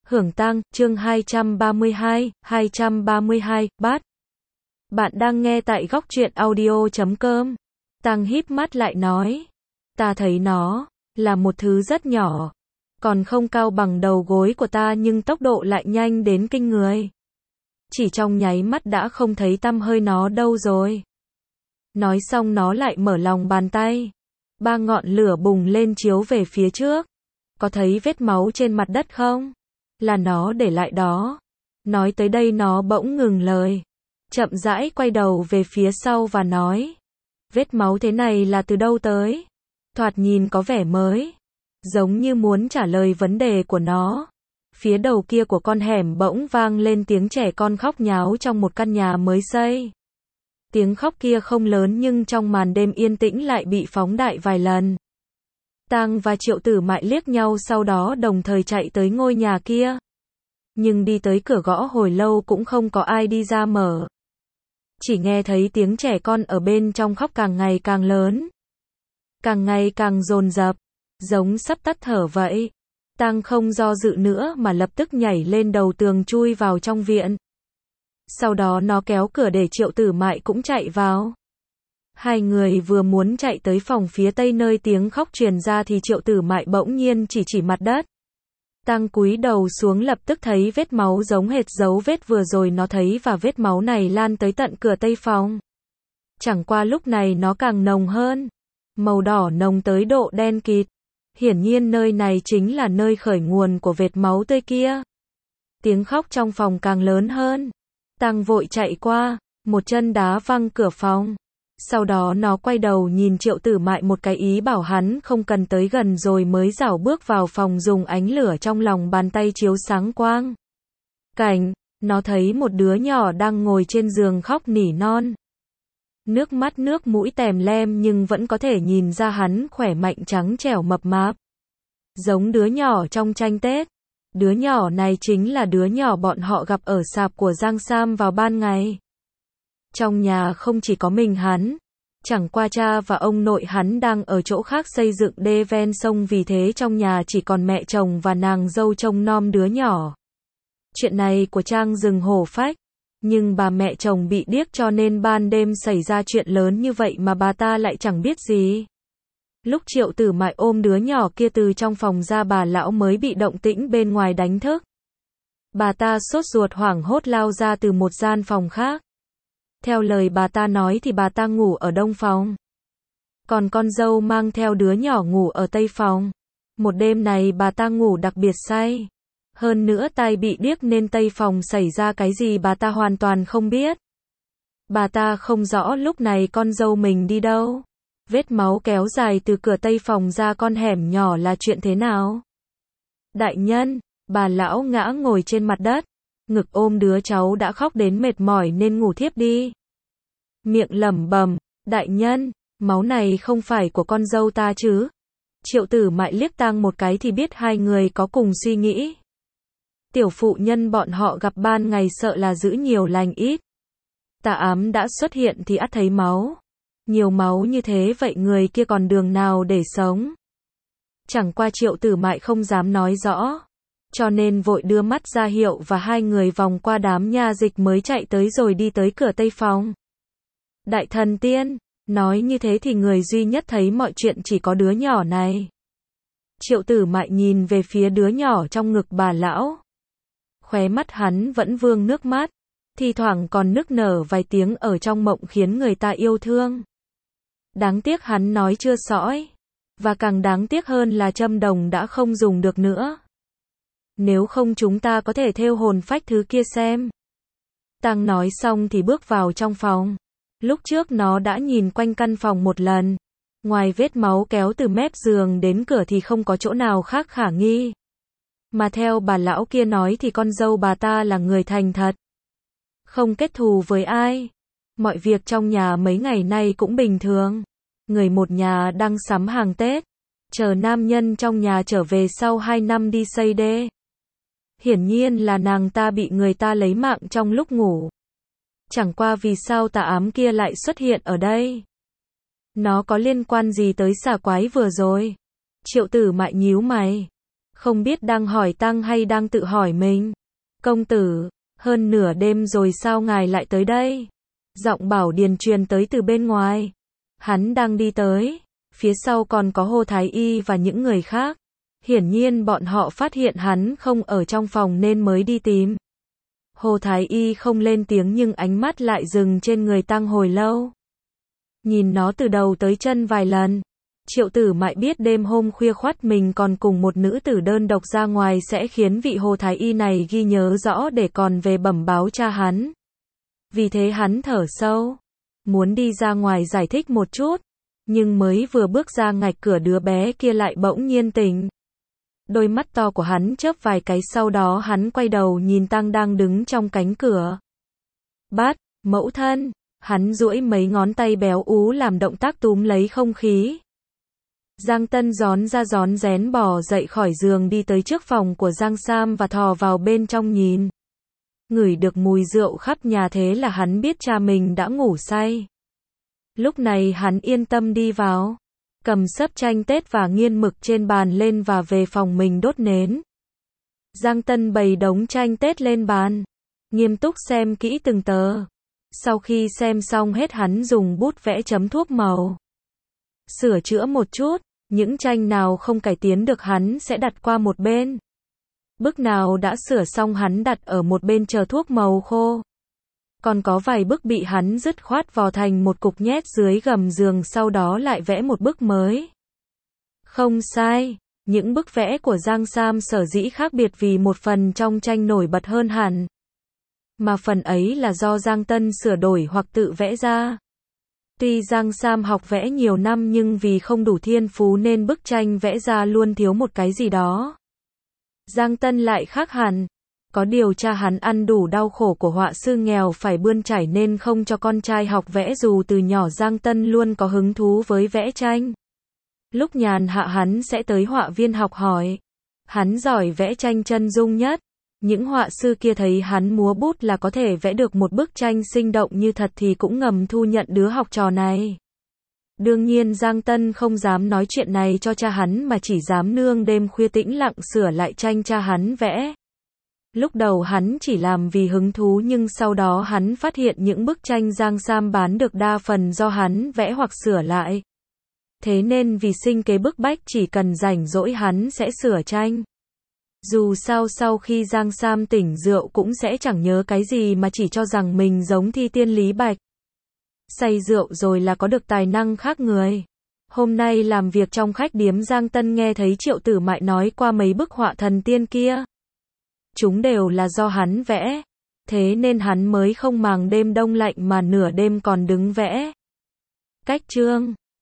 Hưởng tang, chương 232, bát. Bạn đang nghe tại góc truyện audio.com. Tang híp mắt lại nói. Ta thấy nó là một thứ rất nhỏ, còn không cao bằng đầu gối của ta nhưng tốc độ lại nhanh đến kinh người. Chỉ trong nháy mắt đã không thấy tăm hơi nó đâu rồi. Nói xong nó lại mở lòng bàn tay. 3 ngọn lửa bùng lên chiếu về phía trước. Có thấy vết máu trên mặt đất không? Là nó để lại đó. Nói tới đây nó bỗng ngừng lời. Chậm rãi quay đầu về phía sau và nói. Vết máu thế này là từ đâu tới? Thoạt nhìn có vẻ mới. Giống như muốn trả lời vấn đề của nó. Phía đầu kia của con hẻm bỗng vang lên tiếng trẻ con khóc nháo trong một căn nhà mới xây. Tiếng khóc kia không lớn nhưng trong màn đêm yên tĩnh lại bị phóng đại vài lần. Tang và Triệu Tử Mại liếc nhau sau đó đồng thời chạy tới ngôi nhà kia. Nhưng đi tới cửa gõ hồi lâu cũng không có ai đi ra mở. Chỉ nghe thấy tiếng trẻ con ở bên trong khóc càng ngày càng lớn. Càng ngày càng dồn dập, giống sắp tắt thở vậy. Tang không do dự nữa mà lập tức nhảy lên đầu tường chui vào trong viện. Sau đó nó kéo cửa để Triệu Tử Mại cũng chạy vào. Hai người vừa muốn chạy tới phòng phía tây nơi tiếng khóc truyền ra thì Triệu Tử Mại bỗng nhiên chỉ mặt đất. Tang cúi đầu xuống lập tức thấy vết máu giống hệt dấu vết vừa rồi nó thấy và vết máu này lan tới tận cửa tây phòng. Chẳng qua lúc này nó càng nồng hơn. Màu đỏ nồng tới độ đen kịt. Hiển nhiên nơi này chính là nơi khởi nguồn của vệt máu tươi kia. Tiếng khóc trong phòng càng lớn hơn. Tang vội chạy qua, một chân đá văng cửa phòng. Sau đó nó quay đầu nhìn Triệu Tử Mại một cái ý bảo hắn không cần tới gần rồi mới rảo bước vào phòng dùng ánh lửa trong lòng bàn tay chiếu sáng quang. Cảnh, nó thấy một đứa nhỏ đang ngồi trên giường khóc nỉ non. Nước mắt nước mũi tèm lem nhưng vẫn có thể nhìn ra hắn khỏe mạnh trắng trẻo mập mạp. Giống đứa nhỏ trong tranh Tết. Đứa nhỏ này chính là đứa nhỏ bọn họ gặp ở sạp của Giang Sam vào ban ngày. Trong nhà không chỉ có mình hắn, chẳng qua cha và ông nội hắn đang ở chỗ khác xây dựng đê ven sông vì thế trong nhà chỉ còn mẹ chồng và nàng dâu trông nom đứa nhỏ. Chuyện này của Trang rừng hổ phách, nhưng bà mẹ chồng bị điếc cho nên ban đêm xảy ra chuyện lớn như vậy mà bà ta lại chẳng biết gì. Lúc Triệu Tử Mại ôm đứa nhỏ kia từ trong phòng ra bà lão mới bị động tĩnh bên ngoài đánh thức. Bà ta sốt ruột hoảng hốt lao ra từ một gian phòng khác. Theo lời bà ta nói thì bà ta ngủ ở đông phòng. Còn con dâu mang theo đứa nhỏ ngủ ở tây phòng. Một đêm này bà ta ngủ đặc biệt say. Hơn nữa tai bị điếc nên tây phòng xảy ra cái gì bà ta hoàn toàn không biết. Bà ta không rõ lúc này con dâu mình đi đâu. Vết máu kéo dài từ cửa tây phòng ra con hẻm nhỏ là chuyện thế nào? Đại nhân, bà lão ngã ngồi trên mặt đất. Ngực ôm đứa cháu đã khóc đến mệt mỏi nên ngủ thiếp đi. Miệng lẩm bẩm, đại nhân, máu này không phải của con dâu ta chứ? Triệu Tử Mại liếc Tang một cái thì biết hai người có cùng suy nghĩ. Tiểu phụ nhân bọn họ gặp ban ngày sợ là giữ nhiều lành ít. Tà ám đã xuất hiện thì ắt thấy máu. Nhiều máu như thế vậy người kia còn đường nào để sống? Chẳng qua Triệu Tử Mại không dám nói rõ. Cho nên vội đưa mắt ra hiệu và hai người vòng qua đám nha dịch mới chạy tới rồi đi tới cửa tây phòng. Đại thần tiên, nói như thế thì người duy nhất thấy mọi chuyện chỉ có đứa nhỏ này. Triệu Tử Mại nhìn về phía đứa nhỏ trong ngực bà lão. Khóe mắt hắn vẫn vương nước mắt, thi thoảng còn nức nở vài tiếng ở trong mộng khiến người ta yêu thương. Đáng tiếc hắn nói chưa sõi, và càng đáng tiếc hơn là châm đồng đã không dùng được nữa. Nếu không chúng ta có thể thêu hồn phách thứ kia xem. Tang nói xong thì bước vào trong phòng. Lúc trước nó đã nhìn quanh căn phòng một lần. Ngoài vết máu kéo từ mép giường đến cửa thì không có chỗ nào khác khả nghi. Mà theo bà lão kia nói thì con dâu bà ta là người thành thật. Không kết thù với ai. Mọi việc trong nhà mấy ngày nay cũng bình thường. Người một nhà đang sắm hàng Tết. Chờ nam nhân trong nhà trở về sau 2 năm đi xây đê. Hiển nhiên là nàng ta bị người ta lấy mạng trong lúc ngủ. Chẳng qua vì sao tà ám kia lại xuất hiện ở đây? Nó có liên quan gì tới xà quái vừa rồi? Triệu Tử Mại nhíu mày. Không biết đang hỏi Tăng hay đang tự hỏi mình. Công tử, hơn nửa đêm rồi sao ngài lại tới đây? Giọng Bảo Điền truyền tới từ bên ngoài. Hắn đang đi tới. Phía sau còn có Hồ Thái Y và những người khác. Hiển nhiên bọn họ phát hiện hắn không ở trong phòng nên mới đi tìm. Hồ Thái Y không lên tiếng nhưng ánh mắt lại dừng trên người Tăng hồi lâu. Nhìn nó từ đầu tới chân vài lần. Triệu Tử Mại biết đêm hôm khuya khoắt mình còn cùng một nữ tử đơn độc ra ngoài sẽ khiến vị Hồ Thái Y này ghi nhớ rõ để còn về bẩm báo cha hắn. Vì thế hắn thở sâu, muốn đi ra ngoài giải thích một chút, nhưng mới vừa bước ra ngạch cửa đứa bé kia lại bỗng nhiên tỉnh. Đôi mắt to của hắn chớp vài cái, sau đó hắn quay đầu nhìn Tăng đang đứng trong cánh cửa. Bát, mẫu thân, hắn duỗi mấy ngón tay béo ú làm động tác túm lấy không khí. Giang Tân rón ra rón rén bò dậy khỏi giường đi tới trước phòng của Giang Sam và thò vào bên trong nhìn. Ngửi được mùi rượu khắp nhà thế là hắn biết cha mình đã ngủ say. Lúc này hắn yên tâm đi vào, cầm sấp chanh tết và nghiên mực trên bàn lên và về phòng mình đốt nến. Giang Tân bày đống chanh tết lên bàn, nghiêm túc xem kỹ từng tờ. Sau khi xem xong hết hắn dùng bút vẽ chấm thuốc màu. Sửa chữa một chút, những tranh nào không cải tiến được hắn sẽ đặt qua một bên. Bức nào đã sửa xong hắn đặt ở một bên chờ thuốc màu khô. Còn có vài bức bị hắn dứt khoát vò thành một cục nhét dưới gầm giường, sau đó lại vẽ một bức mới. Không sai, những bức vẽ của Giang Sam sở dĩ khác biệt vì một phần trong tranh nổi bật hơn hẳn. Mà phần ấy là do Giang Tân sửa đổi hoặc tự vẽ ra. Tuy Giang Sam học vẽ nhiều năm nhưng vì không đủ thiên phú nên bức tranh vẽ ra luôn thiếu một cái gì đó. Giang Tân lại khác hẳn. Có điều cha hắn ăn đủ đau khổ của họa sư nghèo phải bươn chải nên không cho con trai học vẽ, dù từ nhỏ Giang Tân luôn có hứng thú với vẽ tranh. Lúc nhàn hạ hắn sẽ tới họa viên học hỏi. Hắn giỏi vẽ tranh chân dung nhất. Những họa sư kia thấy hắn múa bút là có thể vẽ được một bức tranh sinh động như thật thì cũng ngầm thu nhận đứa học trò này. Đương nhiên Giang Tân không dám nói chuyện này cho cha hắn mà chỉ dám nương đêm khuya tĩnh lặng sửa lại tranh cha hắn vẽ. Lúc đầu hắn chỉ làm vì hứng thú nhưng sau đó hắn phát hiện những bức tranh Giang Sam bán được đa phần do hắn vẽ hoặc sửa lại. Thế nên vì sinh kế bức bách chỉ cần rảnh rỗi hắn sẽ sửa tranh. Dù sao sau khi Giang Sam tỉnh rượu cũng sẽ chẳng nhớ cái gì mà chỉ cho rằng mình giống Thi Tiên Lý Bạch. Say rượu rồi là có được tài năng khác người. Hôm nay làm việc trong khách điếm, Giang Tân nghe thấy Triệu Tử Mại nói qua mấy bức họa thần tiên kia. Chúng đều là do hắn vẽ. Thế nên hắn mới không màng đêm đông lạnh mà nửa đêm còn đứng vẽ. Cách chương